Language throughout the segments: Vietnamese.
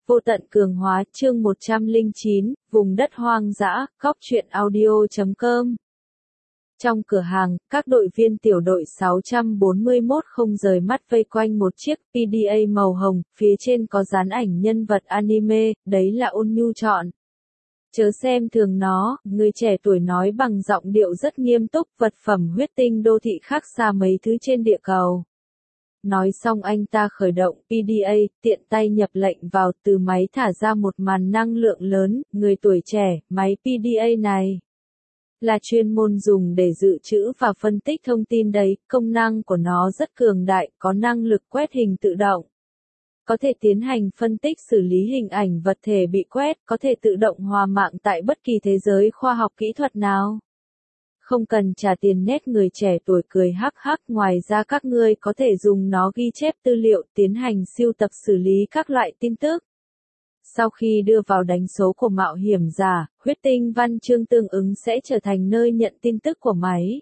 Vô tận cường hóa, chương 109, vùng đất hoang dã, góc truyện audio.com. Trong cửa hàng, các đội viên tiểu đội 641 không rời mắt vây quanh một chiếc PDA màu hồng, phía trên có dán ảnh nhân vật anime, đấy là Ôn Nhu chọn. Chớ xem thường nó, người trẻ tuổi nói bằng giọng điệu rất nghiêm túc, vật phẩm huyết tinh đô thị khác xa mấy thứ trên địa cầu. Nói xong anh ta khởi động PDA, tiện tay nhập lệnh vào, từ máy thả ra một màn năng lượng lớn. Người tuổi trẻ, máy PDA này là chuyên môn dùng để dự trữ và phân tích thông tin đấy, công năng của nó rất cường đại, có năng lực quét hình tự động. Có thể tiến hành phân tích xử lý hình ảnh vật thể bị quét, có thể tự động hòa mạng tại bất kỳ thế giới khoa học kỹ thuật nào. Không cần trả tiền nét, người trẻ tuổi cười hắc hắc, ngoài ra các ngươi có thể dùng nó ghi chép tư liệu, tiến hành sưu tập xử lý các loại tin tức. Sau khi đưa vào đánh số của mạo hiểm giả, huyết tinh văn chương tương ứng sẽ trở thành nơi nhận tin tức của máy.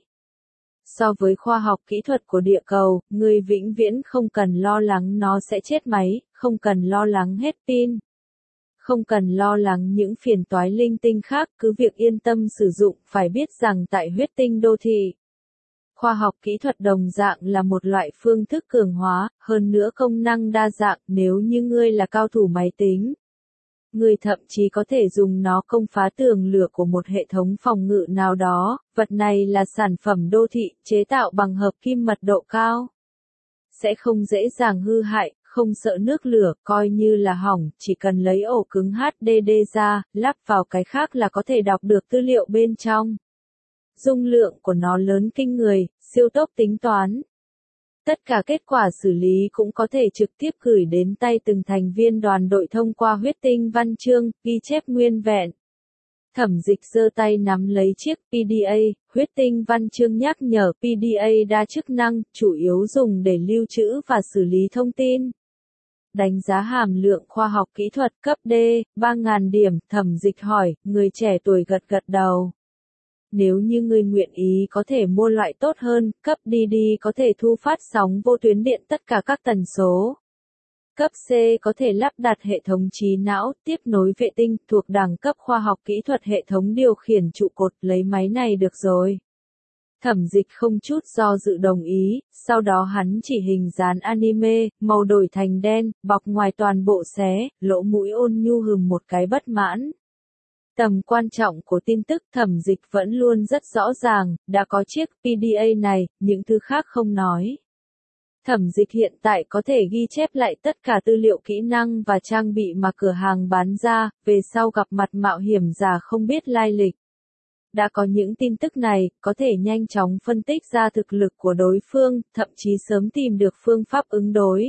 So với khoa học kỹ thuật của địa cầu, ngươi vĩnh viễn không cần lo lắng nó sẽ chết máy, không cần lo lắng hết pin. Không cần lo lắng những phiền toái linh tinh khác, cứ việc yên tâm sử dụng, phải biết rằng tại huyết tinh đô thị, khoa học kỹ thuật đồng dạng là một loại phương thức cường hóa, hơn nữa công năng đa dạng, nếu như ngươi là cao thủ máy tính. Ngươi thậm chí có thể dùng nó công phá tường lửa của một hệ thống phòng ngự nào đó, vật này là sản phẩm đô thị, chế tạo bằng hợp kim mật độ cao. Sẽ không dễ dàng hư hại, không sợ nước lửa, coi như là hỏng, chỉ cần lấy ổ cứng HDD ra, lắp vào cái khác là có thể đọc được tư liệu bên trong. Dung lượng của nó lớn kinh người, siêu tốc tính toán. Tất cả kết quả xử lý cũng có thể trực tiếp gửi đến tay từng thành viên đoàn đội thông qua huyết tinh văn chương, ghi chép nguyên vẹn. Thẩm Dịch giơ tay nắm lấy chiếc PDA, huyết tinh văn chương nhắc nhở PDA đa chức năng, chủ yếu dùng để lưu trữ và xử lý thông tin. Đánh giá hàm lượng khoa học kỹ thuật cấp D, 3.000 điểm, Thẩm Dịch hỏi, người trẻ tuổi gật gật đầu. Nếu như người nguyện ý có thể mua loại tốt hơn, cấp DD có thể thu phát sóng vô tuyến điện tất cả các tần số. Cấp C có thể lắp đặt hệ thống trí não, tiếp nối vệ tinh, thuộc đẳng cấp khoa học kỹ thuật hệ thống điều khiển trụ cột, lấy máy này được rồi. Thẩm Dịch không chút do dự đồng ý, sau đó hắn chỉ hình dán anime, màu đổi thành đen, bọc ngoài toàn bộ xé, lỗ mũi Ôn Nhu hừm một cái bất mãn. Tầm quan trọng của tin tức Thẩm Dịch vẫn luôn rất rõ ràng, đã có chiếc PDA này, những thứ khác không nói. Thẩm Dịch hiện tại có thể ghi chép lại tất cả tư liệu kỹ năng và trang bị mà cửa hàng bán ra, về sau gặp mặt mạo hiểm giả không biết lai lịch. Đã có những tin tức này, có thể nhanh chóng phân tích ra thực lực của đối phương, thậm chí sớm tìm được phương pháp ứng đối.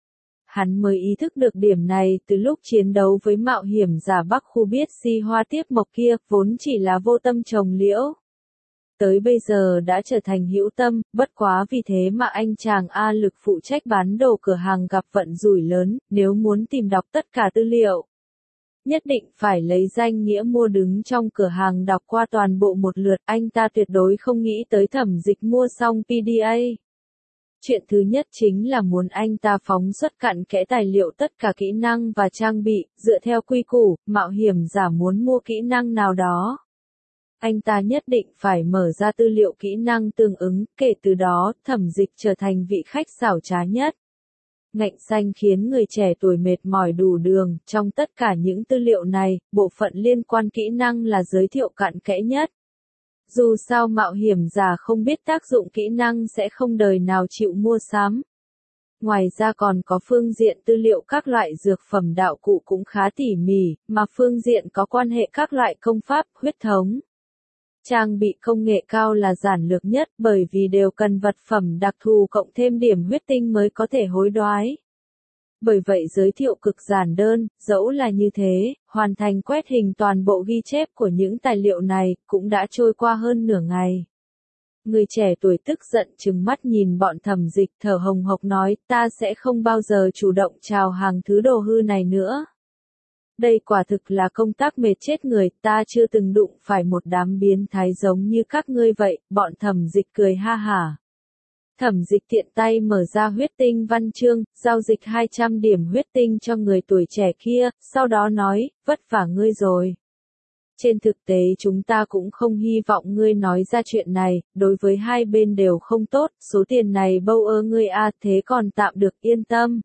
Hắn mới ý thức được điểm này từ lúc chiến đấu với mạo hiểm giả Bắc khu biết si hoa tiếp mộc kia, vốn chỉ là vô tâm trồng liễu. Tới bây giờ đã trở thành hữu tâm, bất quá vì thế mà anh chàng A Lực phụ trách bán đồ cửa hàng gặp vận rủi lớn, nếu muốn tìm đọc tất cả tư liệu. Nhất định phải lấy danh nghĩa mua đứng trong cửa hàng đọc qua toàn bộ một lượt, anh ta tuyệt đối không nghĩ tới Thẩm Dịch mua xong PDA. Chuyện thứ nhất chính là muốn anh ta phóng xuất cặn kẽ tài liệu tất cả kỹ năng và trang bị, dựa theo quy củ, mạo hiểm giả muốn mua kỹ năng nào đó. Anh ta nhất định phải mở ra tư liệu kỹ năng tương ứng, kể từ đó, Thẩm Dịch trở thành vị khách xảo trá nhất. Ngạnh xanh khiến người trẻ tuổi mệt mỏi đủ đường, trong tất cả những tư liệu này, bộ phận liên quan kỹ năng là giới thiệu cặn kẽ nhất. Dù sao mạo hiểm giả không biết tác dụng kỹ năng sẽ không đời nào chịu mua sắm. Ngoài ra còn có phương diện tư liệu các loại dược phẩm đạo cụ cũng khá tỉ mỉ, mà phương diện có quan hệ các loại công pháp, huyết thống. Trang bị công nghệ cao là giản lược nhất bởi vì đều cần vật phẩm đặc thù cộng thêm điểm huyết tinh mới có thể hối đoái. Bởi vậy giới thiệu cực giản đơn, dẫu là như thế, hoàn thành quét hình toàn bộ ghi chép của những tài liệu này, cũng đã trôi qua hơn nửa ngày. Người trẻ tuổi tức giận trừng mắt nhìn bọn Thẩm Dịch thở hồng hộc nói, ta sẽ không bao giờ chủ động chào hàng thứ đồ hư này nữa. Đây quả thực là công tác mệt chết người, ta chưa từng đụng phải một đám biến thái giống như các ngươi vậy, bọn Thẩm Dịch cười ha hả. Thẩm Dịch tiện tay mở ra huyết tinh văn chương, giao dịch 200 điểm huyết tinh cho người tuổi trẻ kia, sau đó nói, vất vả ngươi rồi. Trên thực tế chúng ta cũng không hy vọng ngươi nói ra chuyện này, đối với hai bên đều không tốt, số tiền này bâu ơ ngươi thế còn tạm được yên tâm.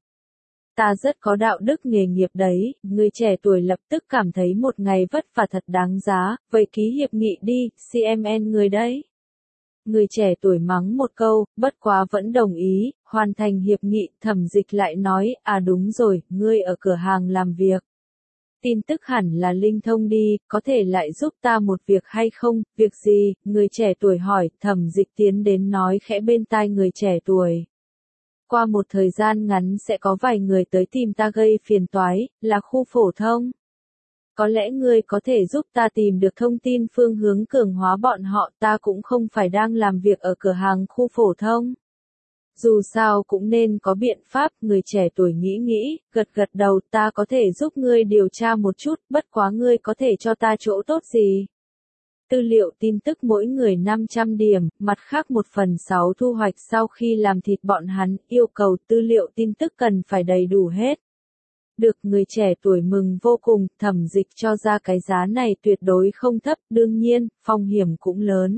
Ta rất có đạo đức nghề nghiệp đấy, người trẻ tuổi lập tức cảm thấy một ngày vất vả thật đáng giá, vậy ký hiệp nghị đi, CMN người đấy. Người trẻ tuổi mắng một câu, bất quá vẫn đồng ý, hoàn thành hiệp nghị, Thẩm Dịch lại nói, đúng rồi, ngươi ở cửa hàng làm việc. Tin tức hẳn là linh thông đi, có thể lại giúp ta một việc hay không, việc gì, người trẻ tuổi hỏi, Thẩm Dịch tiến đến nói khẽ bên tai người trẻ tuổi. Qua một thời gian ngắn sẽ có vài người tới tìm ta gây phiền toái, là khu phổ thông. Có lẽ ngươi có thể giúp ta tìm được thông tin phương hướng cường hóa bọn họ, ta cũng không phải đang làm việc ở cửa hàng khu phổ thông. Dù sao cũng nên có biện pháp, người trẻ tuổi nghĩ, gật đầu, ta có thể giúp ngươi điều tra một chút, bất quá ngươi có thể cho ta chỗ tốt gì. Tư liệu tin tức mỗi người 500 điểm, mặt khác 1/6 thu hoạch sau khi làm thịt bọn hắn, yêu cầu tư liệu tin tức cần phải đầy đủ hết. Được, người trẻ tuổi mừng vô cùng, Thẩm Dịch cho ra cái giá này tuyệt đối không thấp, đương nhiên, phong hiểm cũng lớn.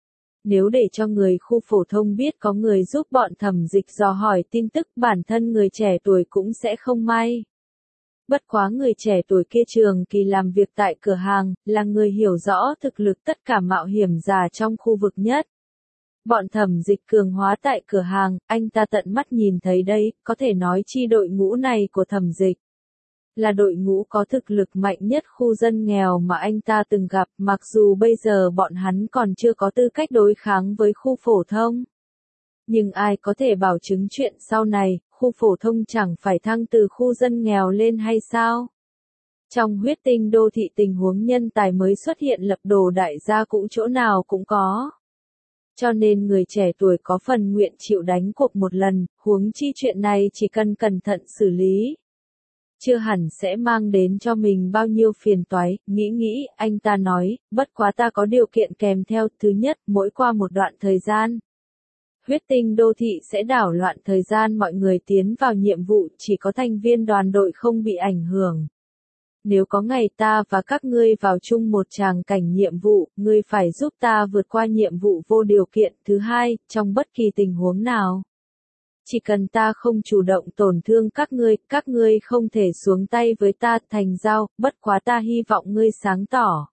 Nếu để cho người khu phổ thông biết có người giúp bọn Thẩm Dịch dò hỏi tin tức, bản thân người trẻ tuổi cũng sẽ không may. Bất quá người trẻ tuổi kia trường kỳ làm việc tại cửa hàng, là người hiểu rõ thực lực tất cả mạo hiểm giả trong khu vực nhất. Bọn Thẩm Dịch cường hóa tại cửa hàng, anh ta tận mắt nhìn thấy đấy, có thể nói chi đội ngũ này của Thẩm Dịch là đội ngũ có thực lực mạnh nhất khu dân nghèo mà anh ta từng gặp, mặc dù bây giờ bọn hắn còn chưa có tư cách đối kháng với khu phổ thông. Nhưng ai có thể bảo chứng chuyện sau này, khu phổ thông chẳng phải thăng từ khu dân nghèo lên hay sao? Trong huyết tinh đô thị tình huống nhân tài mới xuất hiện lập đồ đại gia cũng chỗ nào cũng có. Cho nên người trẻ tuổi có phần nguyện chịu đánh cuộc một lần, huống chi chuyện này chỉ cần cẩn thận xử lý. Chưa hẳn sẽ mang đến cho mình bao nhiêu phiền toái, nghĩ, anh ta nói, bất quá ta có điều kiện kèm theo, thứ nhất, mỗi qua một đoạn thời gian. Huyết tinh đô thị sẽ đảo loạn thời gian mọi người tiến vào nhiệm vụ, chỉ có thành viên đoàn đội không bị ảnh hưởng. Nếu có ngày ta và các ngươi vào chung một tràng cảnh nhiệm vụ, ngươi phải giúp ta vượt qua nhiệm vụ vô điều kiện. Thứ hai, trong bất kỳ tình huống nào. Chỉ cần ta không chủ động tổn thương các ngươi không thể xuống tay với ta thành giao, bất quá ta hy vọng ngươi sáng tỏ.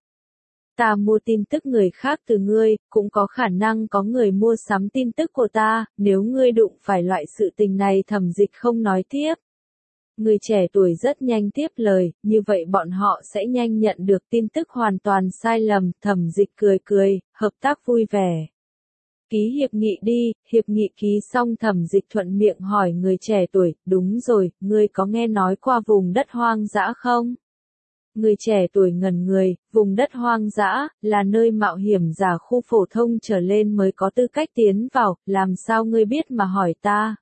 Ta mua tin tức người khác từ ngươi, cũng có khả năng có người mua sắm tin tức của ta, nếu ngươi đụng phải loại sự tình này Thẩm Dịch không nói tiếp. Người trẻ tuổi rất nhanh tiếp lời, như vậy bọn họ sẽ nhanh nhận được tin tức hoàn toàn sai lầm, Thẩm Dịch cười, hợp tác vui vẻ. Ký hiệp nghị đi, hiệp nghị ký xong Thẩm Dịch thuận miệng hỏi người trẻ tuổi, đúng rồi, ngươi có nghe nói qua vùng đất hoang dã không? Người trẻ tuổi ngẩn người, vùng đất hoang dã, là nơi mạo hiểm giả khu phổ thông trở lên mới có tư cách tiến vào, làm sao ngươi biết mà hỏi ta?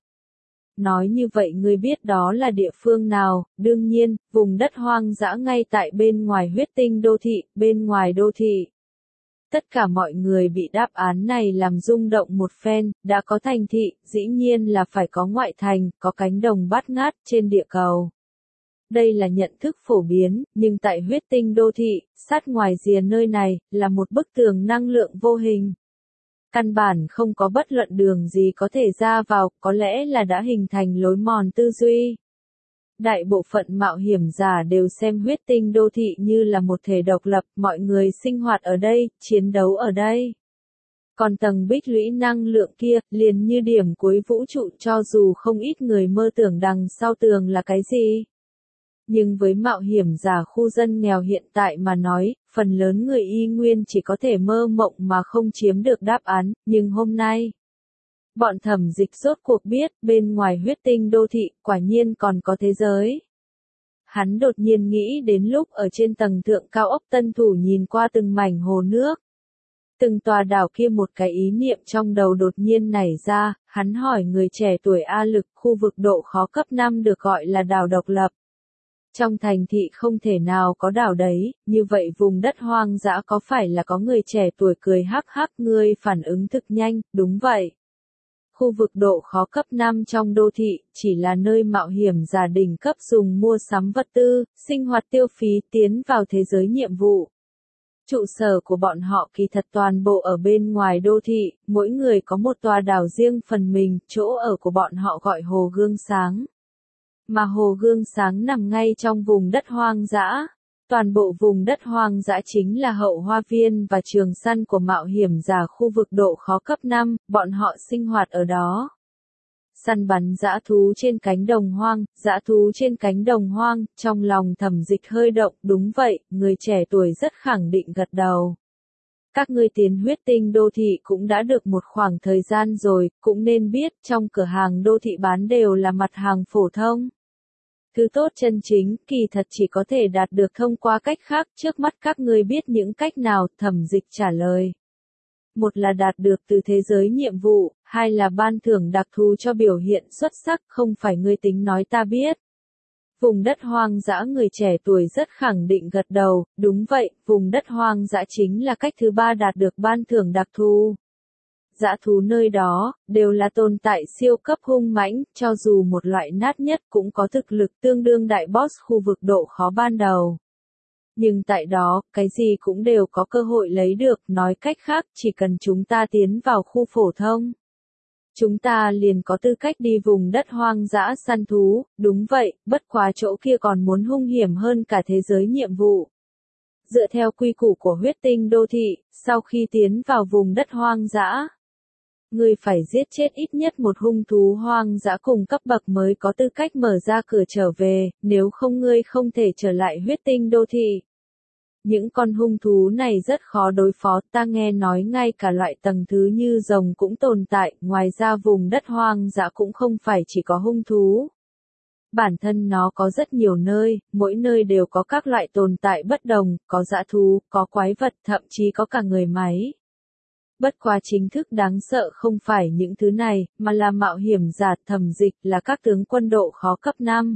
Nói như vậy ngươi biết đó là địa phương nào, đương nhiên, vùng đất hoang dã ngay tại bên ngoài huyết tinh đô thị, bên ngoài đô thị. Tất cả mọi người bị đáp án này làm rung động một phen, đã có thành thị, dĩ nhiên là phải có ngoại thành, có cánh đồng bát ngát trên địa cầu. Đây là nhận thức phổ biến, nhưng tại huyết tinh đô thị, sát ngoài rìa nơi này, là một bức tường năng lượng vô hình. Căn bản không có bất luận đường gì có thể ra vào, có lẽ là đã hình thành lối mòn tư duy. Đại bộ phận mạo hiểm giả đều xem huyết tinh đô thị như là một thể độc lập, mọi người sinh hoạt ở đây, chiến đấu ở đây. Còn tầng bích lũy năng lượng kia, liền như điểm cuối vũ trụ cho dù không ít người mơ tưởng đằng sau tường là cái gì. Nhưng với mạo hiểm giả khu dân nghèo hiện tại mà nói, phần lớn người y nguyên chỉ có thể mơ mộng mà không chiếm được đáp án, nhưng hôm nay, bọn Thẩm Dịch rốt cuộc biết, bên ngoài huyết tinh đô thị, quả nhiên còn có thế giới. Hắn đột nhiên nghĩ đến lúc ở trên tầng thượng cao ốc Tân Thủ nhìn qua từng mảnh hồ nước. Từng tòa đảo kia một cái ý niệm trong đầu đột nhiên nảy ra, hắn hỏi người trẻ tuổi A Lực, khu vực độ khó cấp 5 được gọi là đảo độc lập. Trong thành thị không thể nào có đảo đấy, như vậy vùng đất hoang dã có phải là có người trẻ tuổi cười hắc hắc, ngươi phản ứng thực nhanh, đúng vậy. Khu vực độ khó cấp 5 trong đô thị, chỉ là nơi mạo hiểm giả đỉnh cấp dùng mua sắm vật tư, sinh hoạt tiêu phí tiến vào thế giới nhiệm vụ. Trụ sở của bọn họ kỳ thật toàn bộ ở bên ngoài đô thị, mỗi người có một tòa đảo riêng phần mình, chỗ ở của bọn họ gọi Hồ Gương Sáng. Mà Hồ Gương Sáng nằm ngay trong vùng đất hoang dã. Toàn bộ vùng đất hoang dã chính là hậu hoa viên và trường săn của mạo hiểm giả khu vực độ khó cấp 5, bọn họ sinh hoạt ở đó. Săn bắn dã thú trên cánh đồng hoang, dã thú trên cánh đồng hoang, trong lòng Thẩm Dịch hơi động, đúng vậy, người trẻ tuổi rất khẳng định gật đầu. Các ngươi tiến huyết tinh đô thị cũng đã được một khoảng thời gian rồi, cũng nên biết, trong cửa hàng đô thị bán đều là mặt hàng phổ thông. Thứ tốt chân chính, kỳ thật chỉ có thể đạt được thông qua cách khác, trước mắt các ngươi biết những cách nào, Thẩm Dịch trả lời. Một là đạt được từ thế giới nhiệm vụ, hai là ban thưởng đặc thù cho biểu hiện xuất sắc, không phải ngươi tính nói ta biết. Vùng đất hoang dã, người trẻ tuổi rất khẳng định gật đầu, đúng vậy, vùng đất hoang dã chính là cách thứ ba đạt được ban thưởng đặc thù. Dã thú nơi đó, đều là tồn tại siêu cấp hung mãnh, cho dù một loại nát nhất cũng có thực lực tương đương đại boss khu vực độ khó ban đầu. Nhưng tại đó, cái gì cũng đều có cơ hội lấy được, nói cách khác, chỉ cần chúng ta tiến vào khu phổ thông. Chúng ta liền có tư cách đi vùng đất hoang dã săn thú, đúng vậy, bất quá chỗ kia còn muốn hung hiểm hơn cả thế giới nhiệm vụ. Dựa theo quy củ của huyết tinh đô thị, sau khi tiến vào vùng đất hoang dã, ngươi phải giết chết ít nhất một hung thú hoang dã cùng cấp bậc mới có tư cách mở ra cửa trở về, nếu không ngươi không thể trở lại huyết tinh đô thị. Những con hung thú này rất khó đối phó, ta nghe nói ngay cả loại tầng thứ như rồng cũng tồn tại, ngoài ra vùng đất hoang dã cũng không phải chỉ có hung thú. Bản thân nó có rất nhiều nơi, mỗi nơi đều có các loại tồn tại bất đồng, có dã thú, có quái vật, thậm chí có cả người máy. Bất quá chính thức đáng sợ không phải những thứ này, mà là mạo hiểm giả, Thẩm Dịch, là các tướng quân độ khó cấp 5.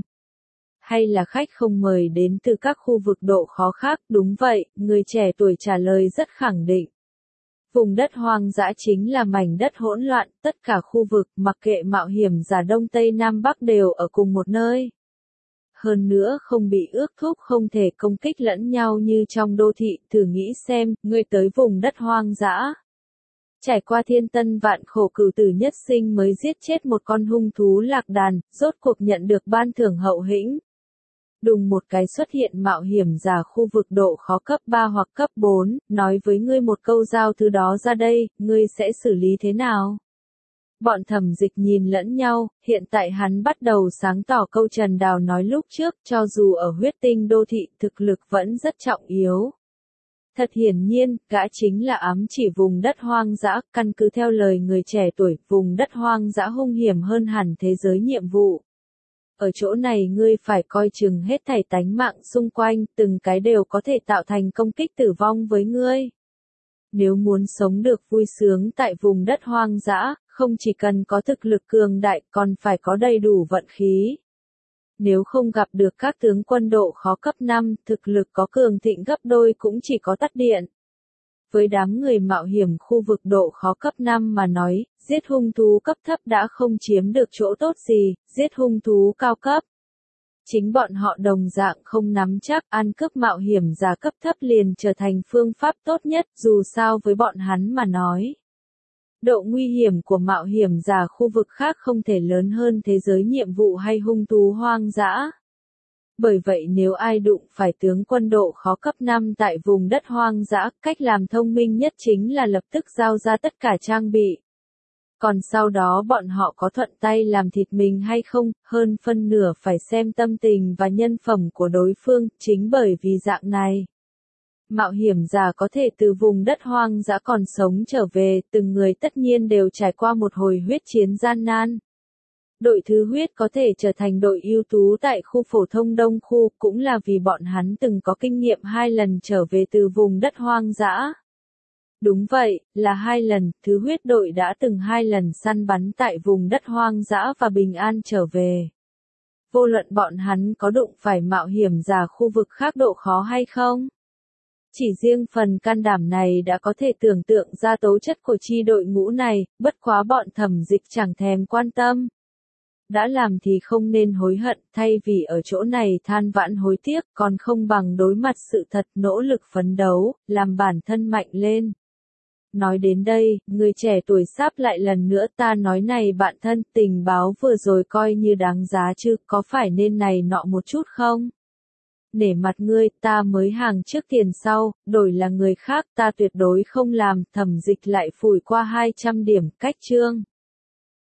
Hay là khách không mời đến từ các khu vực độ khó khác, đúng vậy, người trẻ tuổi trả lời rất khẳng định. Vùng đất hoang dã chính là mảnh đất hỗn loạn, tất cả khu vực, mặc kệ mạo hiểm giả Đông Tây Nam Bắc đều ở cùng một nơi. Hơn nữa không bị ước thúc, không thể công kích lẫn nhau như trong đô thị, thử nghĩ xem, ngươi tới vùng đất hoang dã. Trải qua thiên tân vạn khổ cửu tử nhất sinh mới giết chết một con hung thú lạc đàn, rốt cuộc nhận được ban thưởng hậu hĩnh. Đùng một cái xuất hiện mạo hiểm giả khu vực độ khó cấp 3 hoặc cấp 4, nói với ngươi một câu giao thứ đó ra đây, ngươi sẽ xử lý thế nào? Bọn Thẩm Dịch nhìn lẫn nhau, hiện tại hắn bắt đầu sáng tỏ câu Trần Đào nói lúc trước, cho dù ở huyết tinh đô thị thực lực vẫn rất trọng yếu. Thật hiển nhiên, gã chính là ám chỉ vùng đất hoang dã, căn cứ theo lời người trẻ tuổi, vùng đất hoang dã hung hiểm hơn hẳn thế giới nhiệm vụ. Ở chỗ này ngươi phải coi chừng hết thảy tánh mạng xung quanh, từng cái đều có thể tạo thành công kích tử vong với ngươi. Nếu muốn sống được vui sướng tại vùng đất hoang dã, không chỉ cần có thực lực cường đại, còn phải có đầy đủ vận khí. Nếu không gặp được các tướng quân độ khó cấp 5, thực lực có cường thịnh gấp đôi cũng chỉ có tắt điện. Với đám người mạo hiểm khu vực độ khó cấp 5 mà nói, giết hung thú cấp thấp đã không chiếm được chỗ tốt gì, giết hung thú cao cấp. Chính bọn họ đồng dạng không nắm chắc, ăn cướp mạo hiểm giả cấp thấp liền trở thành phương pháp tốt nhất, dù sao với bọn hắn mà nói. Độ nguy hiểm của mạo hiểm giả khu vực khác không thể lớn hơn thế giới nhiệm vụ hay hung thú hoang dã. Bởi vậy nếu ai đụng phải tướng quân độ khó cấp 5 tại vùng đất hoang dã, cách làm thông minh nhất chính là lập tức giao ra tất cả trang bị. Còn sau đó bọn họ có thuận tay làm thịt mình hay không, hơn phân nửa phải xem tâm tình và nhân phẩm của đối phương, chính bởi vì dạng này. Mạo hiểm giả có thể từ vùng đất hoang dã còn sống trở về, từng người tất nhiên đều trải qua một hồi huyết chiến gian nan. Đội thứ huyết có thể trở thành đội ưu tú tại khu phổ thông đông khu, cũng là vì bọn hắn từng có kinh nghiệm 2 lần trở về từ vùng đất hoang dã. Đúng vậy, là 2 lần, thứ huyết đội đã từng 2 lần săn bắn tại vùng đất hoang dã và bình an trở về. Vô luận bọn hắn có đụng phải mạo hiểm giả khu vực khác độ khó hay không? Chỉ riêng phần can đảm này đã có thể tưởng tượng ra tố chất của chi đội ngũ này, bất quá bọn Thẩm Dịch chẳng thèm quan tâm. Đã làm thì không nên hối hận, thay vì ở chỗ này than vãn hối tiếc, còn không bằng đối mặt sự thật, nỗ lực phấn đấu, làm bản thân mạnh lên. Nói đến đây, người trẻ tuổi sáp lại lần nữa, ta nói này bạn thân, tình báo vừa rồi coi như đáng giá chứ, có phải nên này nọ một chút không? Nể mặt ngươi, ta mới hàng trước tiền sau, đổi là người khác ta tuyệt đối không làm. Thẩm Dịch lại phủi qua 200 điểm, cách chương.